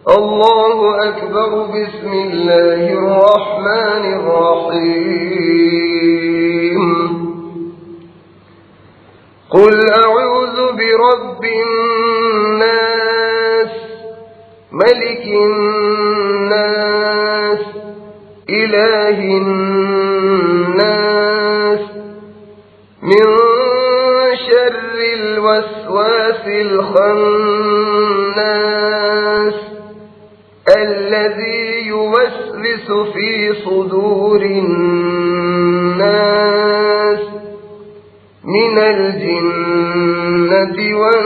الله أكبر. بسم الله الرحمن الرحيم. قل أعوذ برب الناس ملك الناس إله الناس من شر الوسواس الخناس الذي يوسوس في صدور الناس من الجنة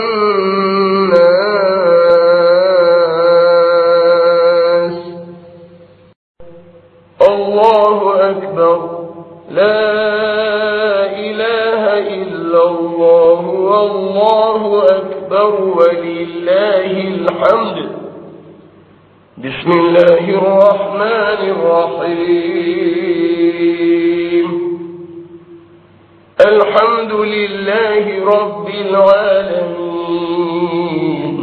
والناس. الله أكبر. لا إله إلا الله والله أكبر ولله الحمد. بسم الله الرحمن الرحيم. الحمد لله رب العالمين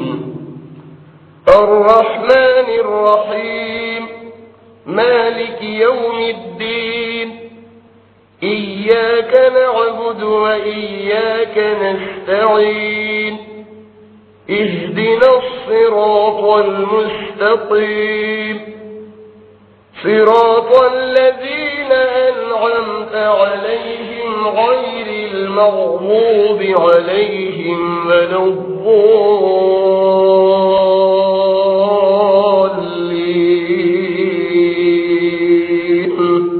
الرحمن الرحيم مالك يوم الدين إياك نعبد وإياك نستعين اهدنا الصراط المستقيم صراط الذين أنعمت عليهم غير المغضوب عليهم ولا الضالين.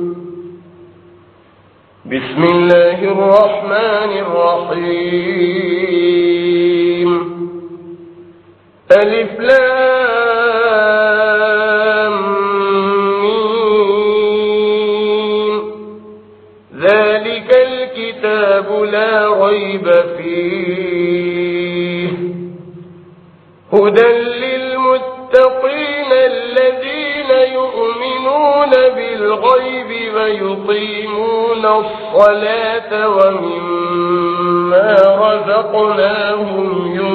بسم الله الرحمن الرحيم. ألف لام ميم. ذلك الكتاب لا ريب فيه هدى للمتقين الذين يؤمنون بالغيب ويقيمون الصلاة ومما رزقناهم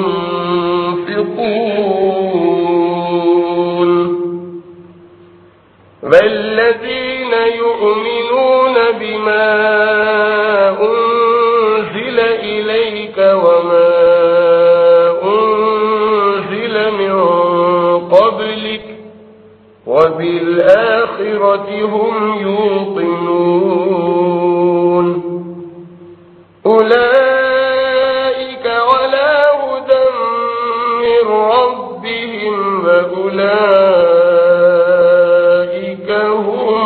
ينفقون. والذين يؤمنون بما أنزل إليك وما أنزل من قبلك وبالآخرة هم يوقنون. أولئك على هدى من ربهم وأولئك هم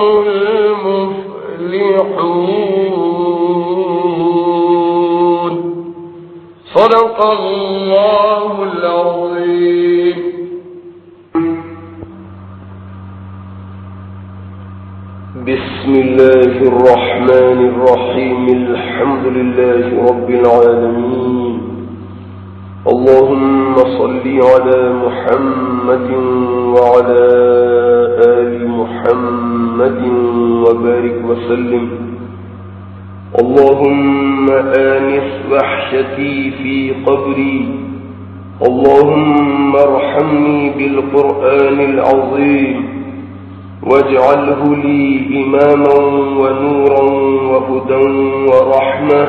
المفلحون. صدق الله العظيم. بسم الله الرحمن الرحيم. الحمد لله رب العالمين. اللهم صل على محمد وعلى آل محمد وبارك وسلم. اللهم آنس وحشتي في قبري. اللهم ارحمني بالقرآن العظيم واجعله لي إماما ونورا وهدى ورحمة.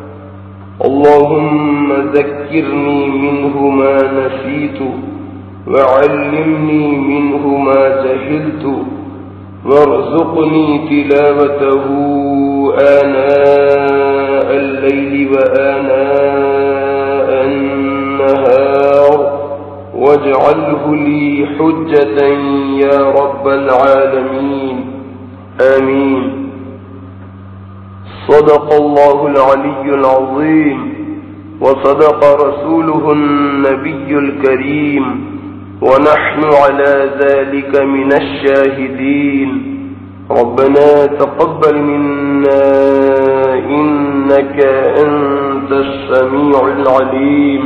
اللهم ذكرني منه ما نسيت وعلمني منه ما جهلت وارزقني تلاوته آناء الليل وآناء النهار واجعله لي حجة يا رب العالمين. آمين. صدق الله العلي العظيم وصدق رسوله النبي الكريم ونحن على ذلك من الشاهدين. ربنا تقبل منا إنك أنت السميع العليم.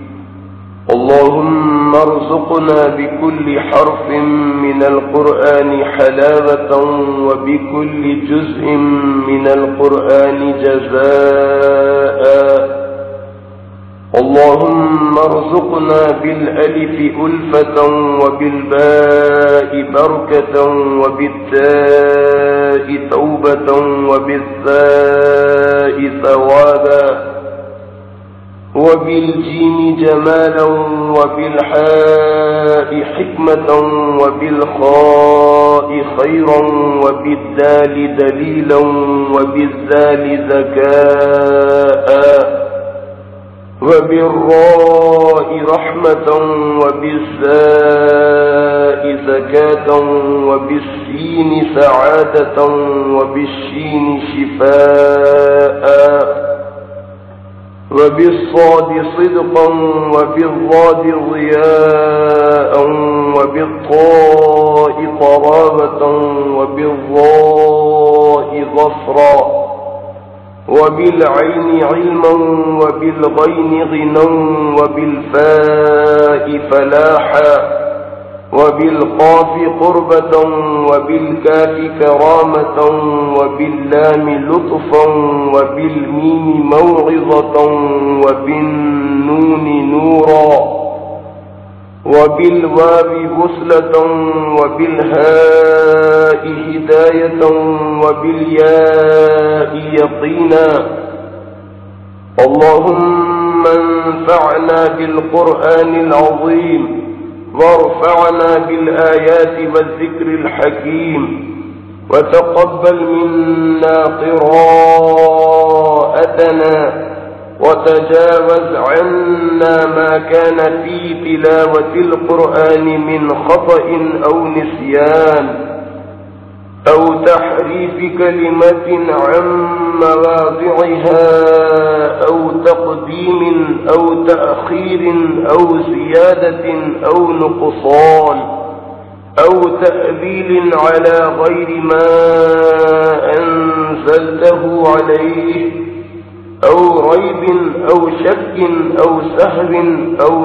اللهم ارزقنا بكل حرف من القرآن حلاوة وبكل جزء من القرآن جزاء. اللهم ارزقنا بالألف ألفة وبالباء بركة وبالتاء توبة وبالثاء ثوابا وبالجيم جمالا وبالحاء حكمة وبالخاء خيرا وبالدال دليلا وبالذال ذكاء وبالراء رحمة وبالزاء زكاة وبالسين سعادة وبالشين شفاء وبالصاد صدقا وبالضاد ضياء وبالطاء قرابة وبالضاء ظفرا وبالعين علما وبالغين غنى وبالفاء فلاحا وبالقاف قربة وبالكاف كرامة وباللام لطفا وبالميم موعظة وبالنون نورا وبالواو بسلة وبالهاء هداية وبالياء يقينا. اللهم انفعنا بالقرآن العظيم وارفعنا بالآيات والذكر الحكيم وتقبل منا قراءتنا وتجاوز عنا ما كان في تلاوة القرآن من خطأ أو نسيان أو تحريف كلمة عن مواضعها أو تقديم أو تأخير أو زيادة أو نقصان أو تأويل على غير ما أنزلته عليه أو ريب أو شك أو سهو أو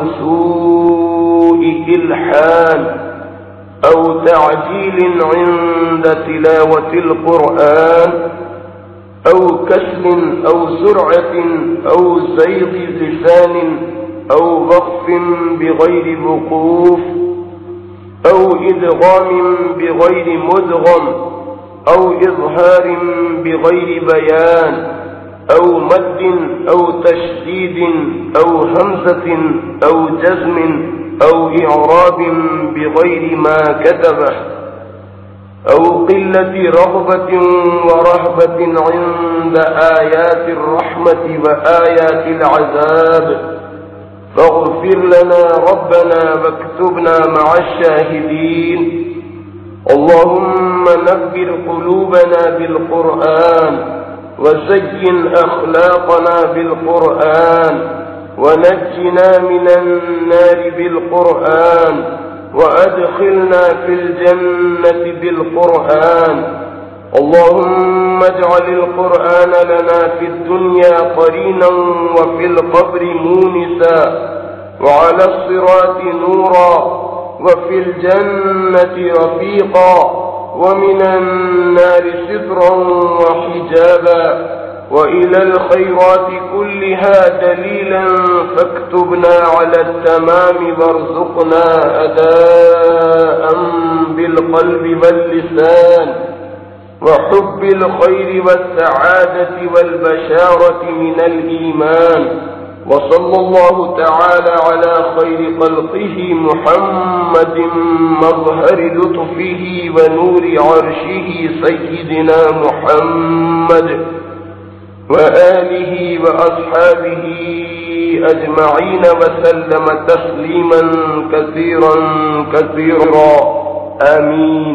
سوء إلحان أو تعجيل عند تلاوة القرآن أو كسل أو سرعة أو زيغ لسان أو وقف بغير وقوف أو إدغام بغير مدغم أو إظهار بغير بيان أو مد أو تشديد أو همزة أو جزم أو إعراب بغير ما كتبه أو قلة رغبة ورهبة عند آيات الرحمة وآيات العذاب فاغفر لنا ربنا واكتبنا مع الشاهدين. اللهم نبر قلوبنا بالقرآن وزين أخلاقنا بالقرآن ونجنا من النار بالقرآن وأدخلنا في الجنة بالقرآن. اللهم اجعل القرآن لنا في الدنيا قرينا وفي القبر مونسا وعلى الصراط نورا وفي الجنة رفيقا ومن النار سترا وحجابا وإلى الخيرات كلها دليلا فاكتبنا على التمام وارزقنا أداء بالقلب واللسان وحب الخير والسعادة والبشارة من الإيمان. وصلى الله تعالى على خير خلقه محمد مظهر لطفه ونور عرشه سيدنا محمد وآله وأصحابه أجمعين وسلم تسليما كثيرا كثيرا آمين.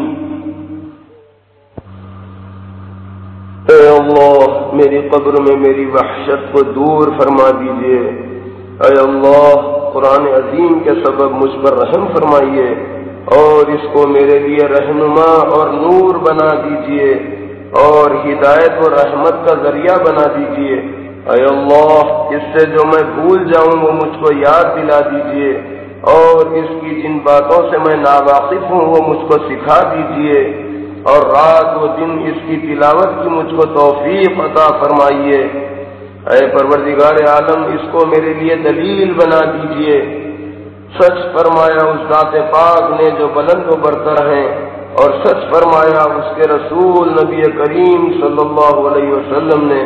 اے اللہ میری قبر میں میری وحشت کو دور فرما دیجئے. اے اللہ قرآن عظیم کے سبب مجھ پر رحم فرمائیے اور اس کو میرے لیے رہنما اور نور بنا دیجئے اور ہدایت و رحمت کا ذریعہ بنا دیجئے. اے اللہ اس سے جو میں بھول جاؤں وہ مجھ کو یاد دلا دیجئے اور اس کی جن باتوں سے میں ناواقف ہوں وہ مجھ کو سکھا دیجئے اور رات و دن اس کی تلاوت کی مجھ کو توفیق عطا فرمائیے. اے پروردگار عالم اس کو میرے لیے دلیل بنا دیجئے۔ سچ فرمایا اس ذات پاک نے جو بلند و برتر ہیں، اور سچ فرمایا اس کے رسول نبی کریم صلی اللہ علیہ وسلم نے،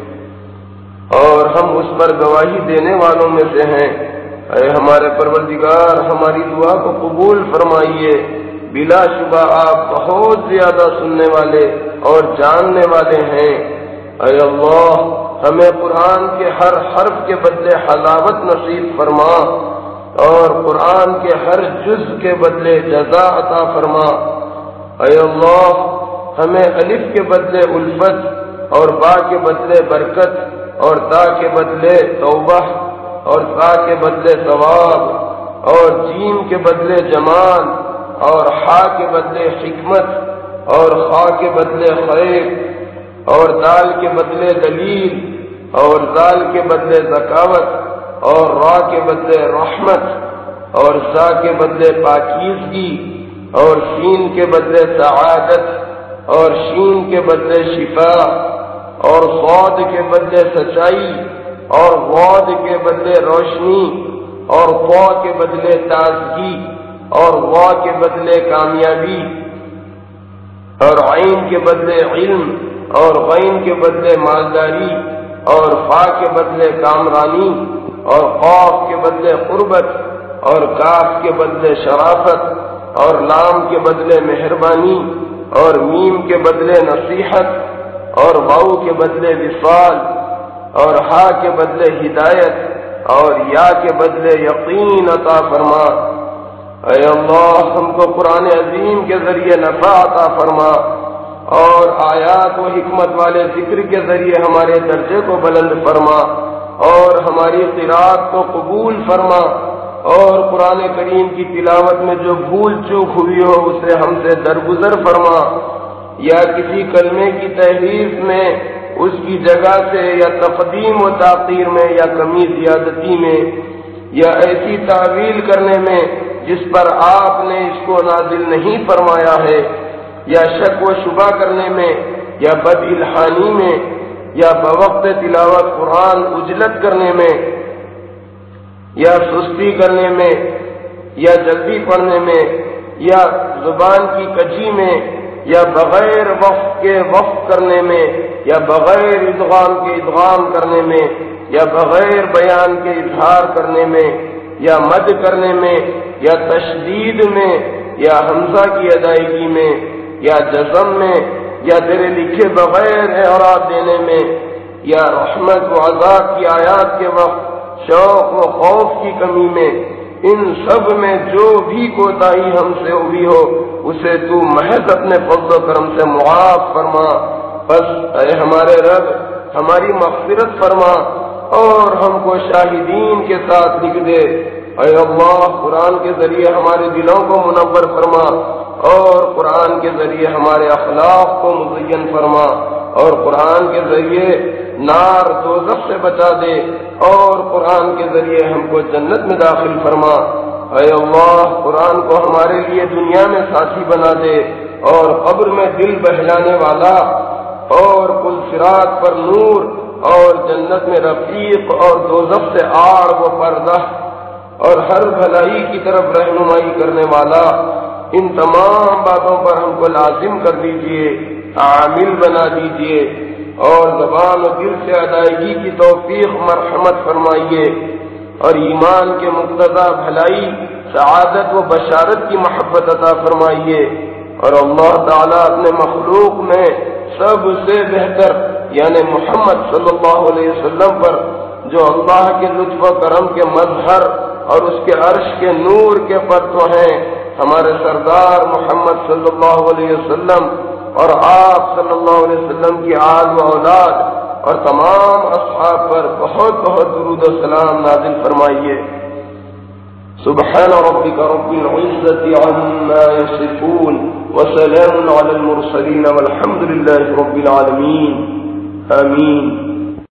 اور ہم اس پر گواہی دینے والوں میں سے ہیں۔ اے ہمارے پروردگار ہماری دعا کو قبول فرمائیے، بلا شبہ آپ بہت زیادہ سننے والے اور جاننے والے ہیں۔ اے اللہ ہمیں قرآن کے ہر حرف کے بدلے حلاوت نصیب فرما، اور قرآن کے ہر جز کے بدلے جزا عطا فرما۔ اے اللہ ہمیں الف کے بدلے الفت، اور با کے بدلے برکت، اور تا کے بدلے توبہ، اور تا کے بدلے ثواب، اور جیم کے بدلے جمال، اور حا کے بدلے حکمت، اور خا کے بدلے خیر، اور دال کے بدلے دلیل، اور زال کے بدلے ذکاوت، اور را کے بدلے رحمت، اور سا کے بدلے پاکیزگی، اور سین کے بدلے سعادت، اور شین کے بدلے شفا، اور صاد کے بدلے سچائی، اور غاد کے بدلے روشنی، اور طا کے بدلے تازگی، اور وا کے بدلے کامیابی، اور عین کے بدلے علم، اور غین کے بدلے مالداری، اور فا کے بدلے کامرانی، اور قاف کے بدلے قربت، اور کاف کے بدلے شرافت، اور لام کے بدلے مہربانی، اور میم کے بدلے نصیحت، اور واؤ کے بدلے وصال، اور ہا کے بدلے ہدایت، اور یا کے بدلے یقین عطا فرما۔ اے اللہ ہم کو قرآن عظیم کے ذریعے نفع عطا فرما، اور آیات و حکمت والے ذکر کے ذریعے ہمارے درجے کو بلند فرما، اور ہماری قرات کو قبول فرما، اور قرآن کریم کی تلاوت میں جو بھول چوک ہوئی ہو اسے ہم سے درگزر فرما، یا کسی کلمے کی تحریف میں اس کی جگہ سے، یا تقدیم و تاخیر میں، یا کمی زیادتی میں، یا ایسی تعویل کرنے میں جس پر آپ نے اس کو نازل نہیں فرمایا ہے، یا شک و شبہ کرنے میں، یا بد الحانی میں، یا بوقت تلاوت قرآن اجلت کرنے میں، یا سستی کرنے میں، یا جلدی پڑھنے میں، یا زبان کی کجی میں، یا بغیر وقف کے وقف کرنے میں، یا بغیر ادغام کے ادغام کرنے میں، یا بغیر بیان کے اظہار کرنے میں، یا مد کرنے میں، یا تشدید میں، یا حمزہ کی ادائیگی میں، یا جزم میں، یا تیرے لکھے بغیر اعراب دینے میں، یا رحمت و عذاب کی آیات کے وقت شوق و خوف کی کمی میں، ان سب میں جو بھی کوتاہی ہم سے ہوئی ہو اسے تو محض اپنے فضل و کرم سے معاف فرما۔ بس اے ہمارے رب ہماری مغفرت فرما، اور ہم کو شاہدین کے ساتھ لکھ دے۔ اے اللہ قرآن کے ذریعے ہمارے دلوں کو منور فرما، اور قرآن کے ذریعے ہمارے اخلاق کو مزین فرما، اور قرآن کے ذریعے نار دوزخ سے بچا دے، اور قرآن کے ذریعے ہم کو جنت میں داخل فرما۔ اے اللہ قرآن کو ہمارے لیے دنیا میں ساتھی بنا دے، اور قبر میں دل بہلانے والا، اور پل صراط پر نور، اور جنت میں رفیق، اور دوزخ سے آڑ و پردہ، اور ہر بھلائی کی طرف رہنمائی کرنے والا۔ ان تمام باتوں پر ہم کو لازم کر دیجئے، عامل بنا دیجئے، اور زبان و دل سے ادائیگی کی توفیق مرحمت فرمائیے، اور ایمان کے مقتضی بھلائی، سعادت و بشارت کی محبت عطا فرمائیے۔ اور اللہ تعالیٰ اپنے مخلوق میں سب سے بہتر یعنی محمد صلی اللہ علیہ وسلم پر، جو اللہ کے لطف و کرم کے مظہر اور اس کے عرش کے نور کے پرتو ہیں، ہمارے سردار محمد صلی اللہ علیہ وسلم اور آپ صلی اللہ علیہ وسلم کی آل و اولاد اور تمام اصحاب پر بہت بہت درود و سلام نازل فرمائیے۔ سبحان ربك رب العزة عما يصفون وسلام على المرسلين والحمد لله رب العالمين آمين۔